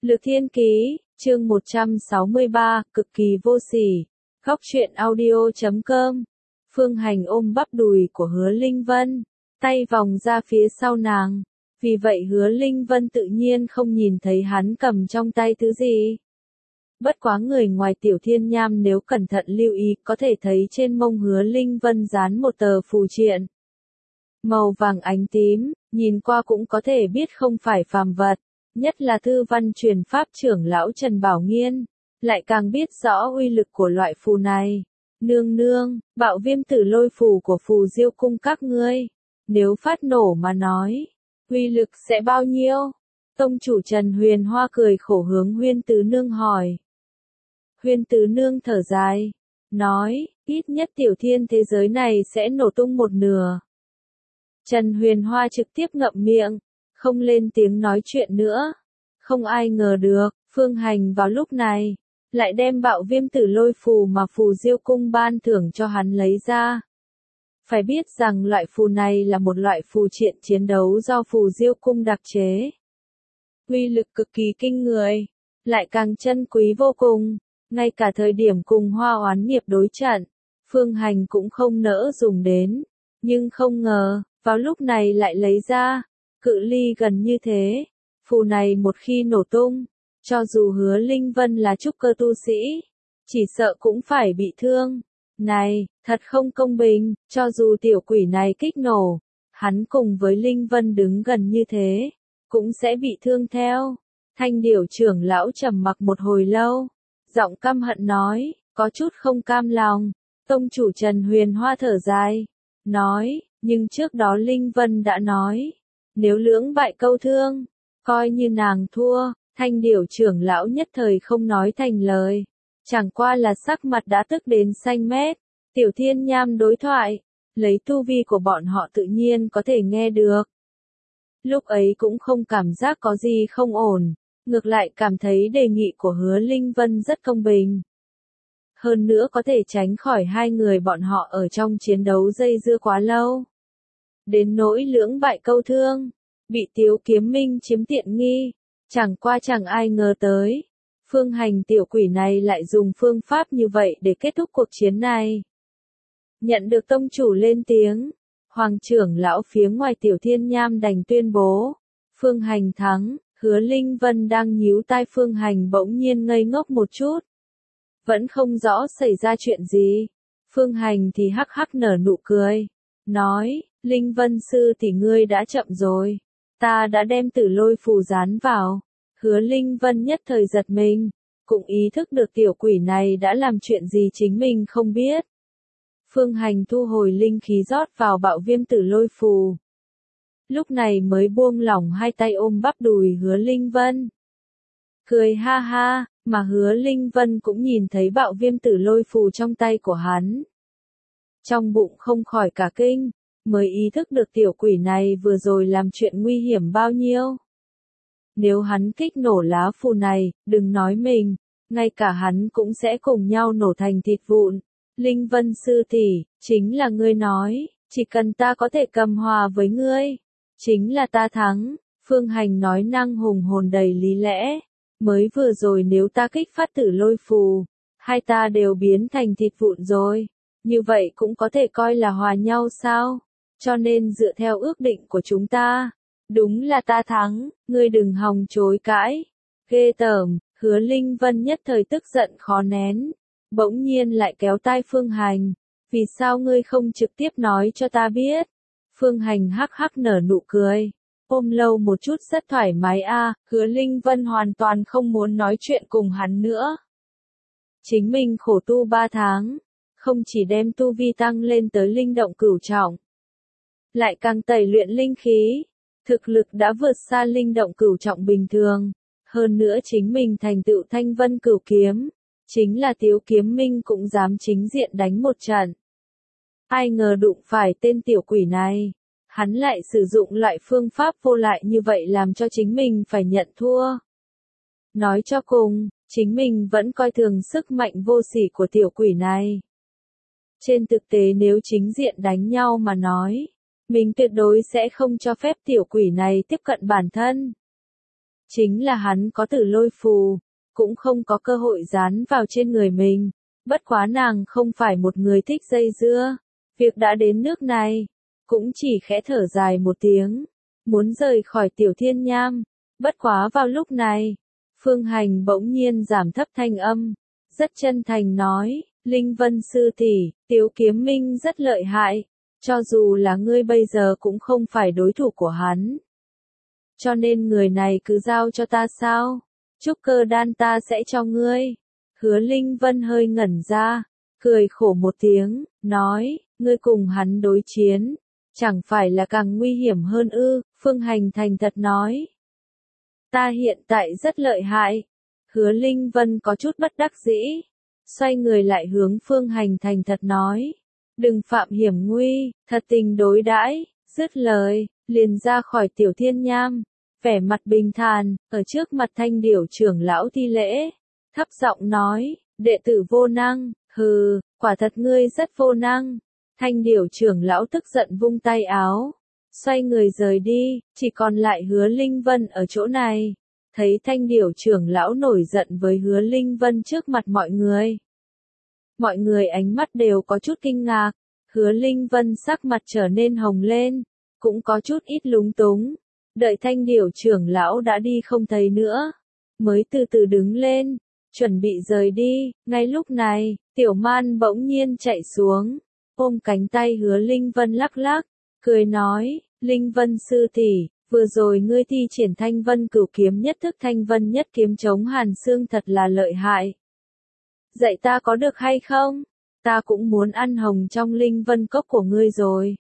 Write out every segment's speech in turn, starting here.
Lược Thiên Ký, chương 163, cực kỳ vô sỉ. Góc truyện audio.com. Phương Hành ôm bắp đùi của Hứa Linh Vân, tay vòng ra phía sau nàng. Vì vậy Hứa Linh Vân tự nhiên không nhìn thấy hắn cầm trong tay thứ gì. Bất quá người ngoài Tiểu Thiên Nham nếu cẩn thận lưu ý có thể thấy trên mông Hứa Linh Vân dán một tờ phù triện. Màu vàng ánh tím, nhìn qua cũng có thể biết không phải phàm vật, nhất là thư văn truyền pháp trưởng lão Trần Bảo Nghiên, lại càng biết rõ uy lực của loại phù này. Nương nương, bạo viêm tử lôi phù của phù diêu cung các ngươi, nếu phát nổ mà nói, uy lực sẽ bao nhiêu? Tông chủ Trần Huyền Hoa cười khổ hướng Huyên Tứ Nương hỏi. Huyên Tứ Nương thở dài, nói, ít nhất tiểu thiên thế giới này sẽ nổ tung một nửa. Trần Huyền Hoa trực tiếp ngậm miệng, không lên tiếng nói chuyện nữa. Không ai ngờ được, Phương Hành vào lúc này, lại đem bạo viêm tử lôi phù mà phù diêu cung ban thưởng cho hắn lấy ra. Phải biết rằng loại phù này là một loại phù triện chiến đấu do phù diêu cung đặc chế. Uy lực cực kỳ kinh người, lại càng chân quý vô cùng, ngay cả thời điểm cùng Hoa Oán Nghiệp đối trận, Phương Hành cũng không nỡ dùng đến, nhưng không ngờ, vào lúc này lại lấy ra, cự ly gần như thế, phù này một khi nổ tung, cho dù Hứa Linh Vân là trúc cơ tu sĩ, chỉ sợ cũng phải bị thương. Này, thật không công bình, cho dù tiểu quỷ này kích nổ, hắn cùng với Linh Vân đứng gần như thế, cũng sẽ bị thương theo. Thanh Điểu trưởng lão trầm mặc một hồi lâu, giọng căm hận nói, có chút không cam lòng. Tông chủ Trần Huyền Hoa thở dài, nói, nhưng trước đó Linh Vân đã nói, nếu lưỡng bại câu thương, coi như nàng thua. Thanh Điểu trưởng lão nhất thời không nói thành lời, chẳng qua là sắc mặt đã tức đến xanh mét. Tiểu Thiên Nham đối thoại, lấy tu vi của bọn họ tự nhiên có thể nghe được. Lúc ấy cũng không cảm giác có gì không ổn, ngược lại cảm thấy đề nghị của Hứa Linh Vân rất công bình. Hơn nữa có thể tránh khỏi hai người bọn họ ở trong chiến đấu dây dưa quá lâu. Đến nỗi lưỡng bại câu thương, bị Tiếu Kiếm Minh chiếm tiện nghi, chẳng qua chẳng ai ngờ tới. Phương Hành tiểu quỷ này lại dùng phương pháp như vậy để kết thúc cuộc chiến này. Nhận được tông chủ lên tiếng, Hoàng trưởng lão phía ngoài Tiểu Thiên Nham đành tuyên bố, Phương Hành thắng. Hứa Linh Vân đang nhíu tai Phương Hành bỗng nhiên ngây ngốc một chút. Vẫn không rõ xảy ra chuyện gì. Phương Hành thì hắc hắc nở nụ cười, nói, Linh Vân sư thì ngươi đã chậm rồi. Ta đã đem tử lôi phù dán vào. Hứa Linh Vân nhất thời giật mình, cũng ý thức được tiểu quỷ này đã làm chuyện gì chính mình không biết. Phương Hành thu hồi linh khí rót vào bạo viêm tử lôi phù. Lúc này mới buông lỏng hai tay ôm bắp đùi Hứa Linh Vân. Cười ha ha, mà Hứa Linh Vân cũng nhìn thấy bạo viêm tử lôi phù trong tay của hắn. Trong bụng không khỏi cả kinh, mới ý thức được tiểu quỷ này vừa rồi làm chuyện nguy hiểm bao nhiêu. Nếu hắn kích nổ lá phù này, đừng nói mình, ngay cả hắn cũng sẽ cùng nhau nổ thành thịt vụn. Linh Vân sư tỷ, chính là ngươi nói, chỉ cần ta có thể cầm hòa với ngươi, chính là ta thắng. Phương Hành nói năng hùng hồn đầy lý lẽ, mới vừa rồi nếu ta kích phát tử lôi phù, hai ta đều biến thành thịt vụn rồi, như vậy cũng có thể coi là hòa nhau sao? Cho nên dựa theo ước định của chúng ta, đúng là ta thắng, ngươi đừng hòng chối cãi. Ghê tởm, Hứa Linh Vân nhất thời tức giận khó nén, bỗng nhiên lại kéo tai Phương Hành, vì sao ngươi không trực tiếp nói cho ta biết? Phương Hành hắc hắc nở nụ cười, ôm lâu một chút rất thoải mái a. Hứa Linh Vân hoàn toàn không muốn nói chuyện cùng hắn nữa. Chính mình khổ tu 3 tháng, không chỉ đem tu vi tăng lên tới linh động cửu trọng, lại càng tẩy luyện linh khí, thực lực đã vượt xa linh động cửu trọng bình thường, hơn nữa chính mình thành tựu thanh vân cửu kiếm, chính là Tiếu Kiếm Minh cũng dám chính diện đánh một trận. Ai ngờ đụng phải tên tiểu quỷ này, hắn lại sử dụng loại phương pháp vô lại như vậy làm cho chính mình phải nhận thua. Nói cho cùng, chính mình vẫn coi thường sức mạnh vô sỉ của tiểu quỷ này. Trên thực tế nếu chính diện đánh nhau mà nói, mình tuyệt đối sẽ không cho phép tiểu quỷ này tiếp cận bản thân. Chính là hắn có tử lôi phù, cũng không có cơ hội dán vào trên người mình. Bất quá nàng không phải một người thích dây dưa. Việc đã đến nước này, cũng chỉ khẽ thở dài một tiếng, muốn rời khỏi Tiểu Thiên Nham. Bất quá vào lúc này, Phương Hành bỗng nhiên giảm thấp thanh âm, rất chân thành nói, Linh Vân sư tỷ, Tiếu Kiếm Minh rất lợi hại, cho dù là ngươi bây giờ cũng không phải đối thủ của hắn. Cho nên người này cứ giao cho ta sao? Trúc cơ đan ta sẽ cho ngươi. Hứa Linh Vân hơi ngẩn ra, cười khổ một tiếng, nói, ngươi cùng hắn đối chiến, chẳng phải là càng nguy hiểm hơn ư? Phương Hành thành thật nói. Ta hiện tại rất lợi hại. Hứa Linh Vân có chút bất đắc dĩ, xoay người lại hướng Phương Hành thành thật nói. Đừng phạm hiểm nguy, thật tình đối đãi. Dứt lời, liền ra khỏi Tiểu Thiên Nham, vẻ mặt bình thản, ở trước mặt Thanh Điểu trưởng lão thi lễ, thấp giọng nói, đệ tử vô năng, hừ, quả thật ngươi rất vô năng. Thanh Điểu trưởng lão tức giận vung tay áo, xoay người rời đi, chỉ còn lại Hứa Linh Vân ở chỗ này. Thấy Thanh Điểu trưởng lão nổi giận với Hứa Linh Vân trước mặt mọi người. Mọi người ánh mắt đều có chút kinh ngạc, Hứa Linh Vân sắc mặt trở nên hồng lên, cũng có chút ít lúng túng. Đợi Thanh Điểu trưởng lão đã đi không thấy nữa, mới từ từ đứng lên, chuẩn bị rời đi. Ngay lúc này, Tiểu Man bỗng nhiên chạy xuống, ôm cánh tay Hứa Linh Vân lắc lắc, cười nói, Linh Vân sư tỷ, vừa rồi ngươi thi triển Thanh Vân Cửu Kiếm nhất thức Thanh Vân nhất kiếm chống Hàn Xương thật là lợi hại. Dạy ta có được hay không? Ta cũng muốn ăn hồng trong Linh Vân cốc của ngươi rồi.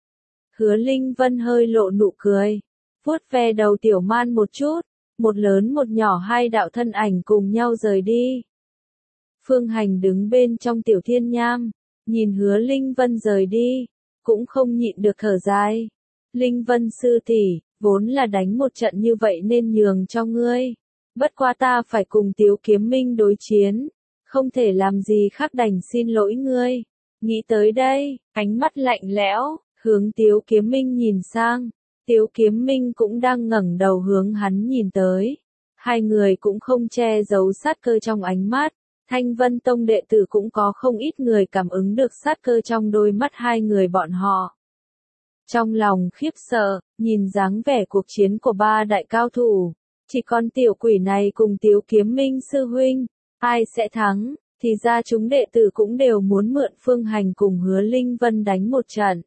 Hứa Linh Vân hơi lộ nụ cười, vuốt ve đầu Tiểu Man một chút, một lớn một nhỏ hai đạo thân ảnh cùng nhau rời đi. Phương Hành đứng bên trong Tiểu Thiên Nham, nhìn Hứa Linh Vân rời đi, cũng không nhịn được thở dài. Linh Vân sư tỷ, vốn là đánh một trận như vậy nên nhường cho ngươi. Bất quá ta phải cùng Tiếu Kiếm Minh đối chiến, không thể làm gì khác đành xin lỗi ngươi. Nghĩ tới đây, ánh mắt lạnh lẽo, hướng Tiếu Kiếm Minh nhìn sang. Tiếu Kiếm Minh cũng đang ngẩng đầu hướng hắn nhìn tới. Hai người cũng không che giấu sát cơ trong ánh mắt. Thanh Vân Tông đệ tử cũng có không ít người cảm ứng được sát cơ trong đôi mắt hai người bọn họ. Trong lòng khiếp sợ, nhìn dáng vẻ cuộc chiến của ba đại cao thủ, chỉ còn tiểu quỷ này cùng Tiếu Kiếm Minh sư huynh, ai sẽ thắng, thì ra chúng đệ tử cũng đều muốn mượn Phương Hành cùng Hứa Linh Vân đánh một trận.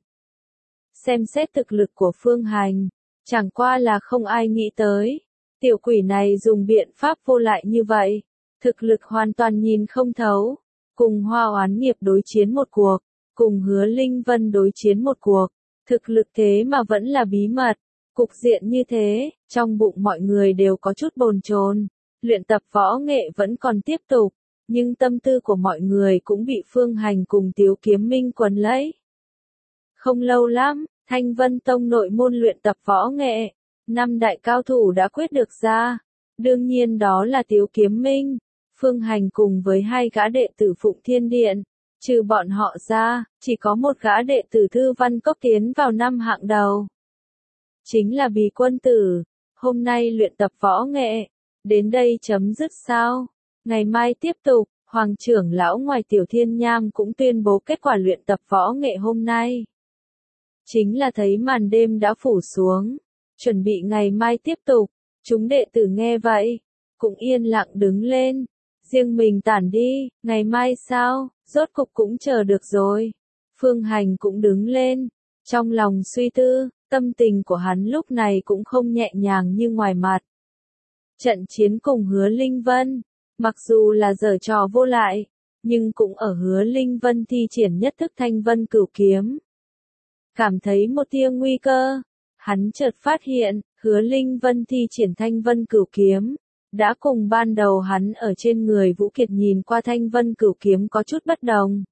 Xem xét thực lực của Phương Hành, chẳng qua là không ai nghĩ tới, tiểu quỷ này dùng biện pháp vô lại như vậy, thực lực hoàn toàn nhìn không thấu, cùng Hoa Oán Nghiệp đối chiến một cuộc, cùng Hứa Linh Vân đối chiến một cuộc. Thực lực thế mà vẫn là bí mật, cục diện như thế, trong bụng mọi người đều có chút bồn chồn. Luyện tập võ nghệ vẫn còn tiếp tục, nhưng tâm tư của mọi người cũng bị Phương Hành cùng Tiếu Kiếm Minh quấn lấy. Không lâu lắm, Thanh Vân Tông nội môn luyện tập võ nghệ, 5 đại cao thủ đã quyết được ra. Đương nhiên đó là Tiếu Kiếm Minh, Phương Hành cùng với 2 gã đệ tử Phụng Thiên Điện. Trừ bọn họ ra, chỉ có một gã đệ tử Thư Văn Cốc tiến vào 5 hạng đầu. Chính là Bì Quân Tử. Hôm nay luyện tập võ nghệ, đến đây chấm dứt sao? Ngày mai tiếp tục, Hoàng trưởng lão ngoài Tiểu Thiên Nham cũng tuyên bố kết quả luyện tập võ nghệ hôm nay. Chính là thấy màn đêm đã phủ xuống, chuẩn bị ngày mai tiếp tục. Chúng đệ tử nghe vậy, cũng yên lặng đứng lên. Riêng mình tản đi, ngày mai sao, rốt cục cũng chờ được rồi. Phương Hành cũng đứng lên, trong lòng suy tư, tâm tình của hắn lúc này cũng không nhẹ nhàng như ngoài mặt. Trận chiến cùng Hứa Linh Vân, mặc dù là giở trò vô lại, nhưng cũng ở Hứa Linh Vân thi triển nhất thức Thanh Vân Cửu Kiếm. Cảm thấy một tia nguy cơ, hắn chợt phát hiện, Hứa Linh Vân thi triển Thanh Vân Cửu Kiếm. Đã cùng ban đầu hắn ở trên người Vũ Kiệt nhìn qua Thanh Vân Cửu Kiếm có chút bất đồng.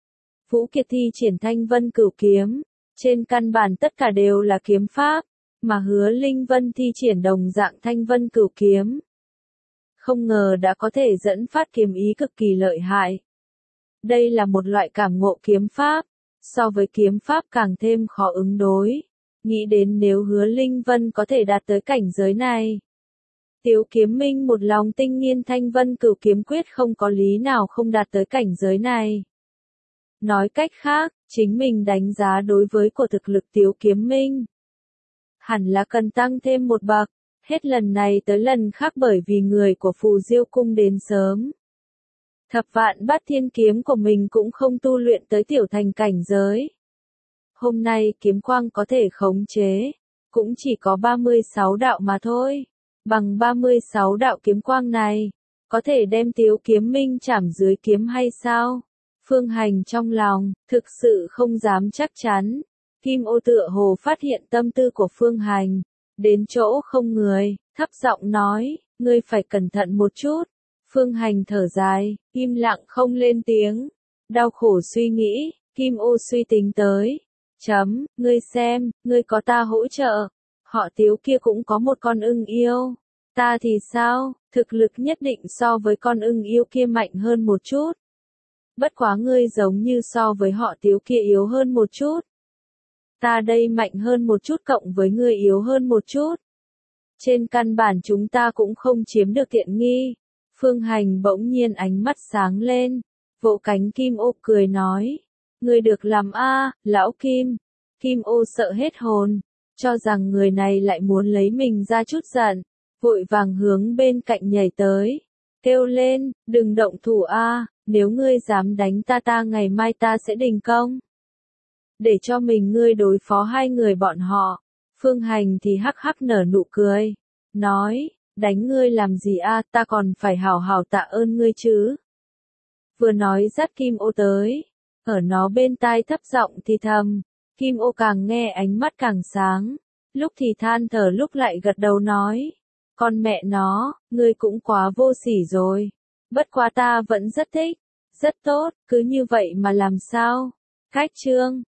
Vũ Kiệt thi triển Thanh Vân Cửu Kiếm, trên căn bản tất cả đều là kiếm pháp, mà Hứa Linh Vân thi triển đồng dạng Thanh Vân Cửu Kiếm. Không ngờ đã có thể dẫn phát kiếm ý cực kỳ lợi hại. Đây là một loại cảm ngộ kiếm pháp, so với kiếm pháp càng thêm khó ứng đối. Nghĩ đến nếu Hứa Linh Vân có thể đạt tới cảnh giới này, Tiếu Kiếm Minh một lòng tinh nghiên Thanh Vân Cửu kiếm quyết không có lý nào không đạt tới cảnh giới này. Nói cách khác, chính mình đánh giá đối với của thực lực Tiếu Kiếm Minh hẳn là cần tăng thêm một bậc, hết lần này tới lần khác bởi vì người của Phù Diêu Cung đến sớm. Thập vạn bát thiên kiếm của mình cũng không tu luyện tới tiểu thành cảnh giới. Hôm nay kiếm quang có thể khống chế, cũng chỉ có 36 đạo mà thôi. Bằng 36 đạo kiếm quang này, có thể đem Tiếu Kiếm Minh chảm dưới kiếm hay sao? Phương Hành trong lòng, thực sự không dám chắc chắn. Kim Ô tựa hồ phát hiện tâm tư của Phương Hành, đến chỗ không người, thấp giọng nói, ngươi phải cẩn thận một chút. Phương Hành thở dài, im lặng không lên tiếng, đau khổ suy nghĩ, Kim Ô suy tính tới. Ngươi xem, ngươi có ta hỗ trợ, họ Tiếu kia cũng có một con ưng yêu. Ta thì sao, thực lực nhất định so với con ưng yêu kia mạnh hơn một chút. Bất quá ngươi giống như so với họ Tiếu kia yếu hơn một chút. Ta đây mạnh hơn một chút cộng với ngươi yếu hơn một chút. Trên căn bản chúng ta cũng không chiếm được tiện nghi. Phương Hành bỗng nhiên ánh mắt sáng lên, vỗ cánh Kim Ô cười nói. Ngươi được làm a, lão Kim. Kim Ô sợ hết hồn, cho rằng người này lại muốn lấy mình ra chút giận, vội vàng hướng bên cạnh nhảy tới, kêu lên, đừng động thủ a, nếu ngươi dám đánh ta ngày mai ta sẽ đình công. Để cho mình ngươi đối phó hai người bọn họ. Phương Hành thì hắc hắc nở nụ cười, nói, đánh ngươi làm gì a, ta còn phải hảo hảo tạ ơn ngươi chứ. Vừa nói dắt Kim Ô tới, ở nó bên tai thấp giọng thì thầm, Kim Ô càng nghe ánh mắt càng sáng, lúc thì than thở lúc lại gật đầu nói, con mẹ nó, ngươi cũng quá vô sỉ rồi, bất quá ta vẫn rất thích, rất tốt, cứ như vậy mà làm sao. Khách chương